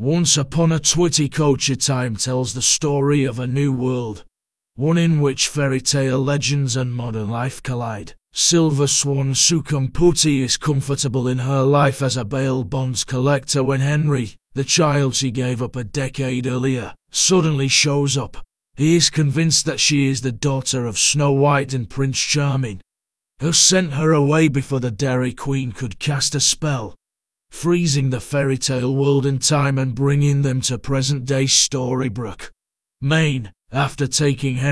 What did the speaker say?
Once Upon a Twitty Culture Time tells the story of a new world, one in which fairy tale legends and modern life collide. Silver Swan Sukumputi is comfortable in her life as a bail bonds collector when Henry, the child she gave up a decade earlier, suddenly shows up. He is convinced that she is the daughter of Snow White and Prince Charming, who sent her away before the Dairy Queen could cast a spell, freezing the fairy tale world in time and bringing them to present-day Storybrooke, Maine. After taking Henry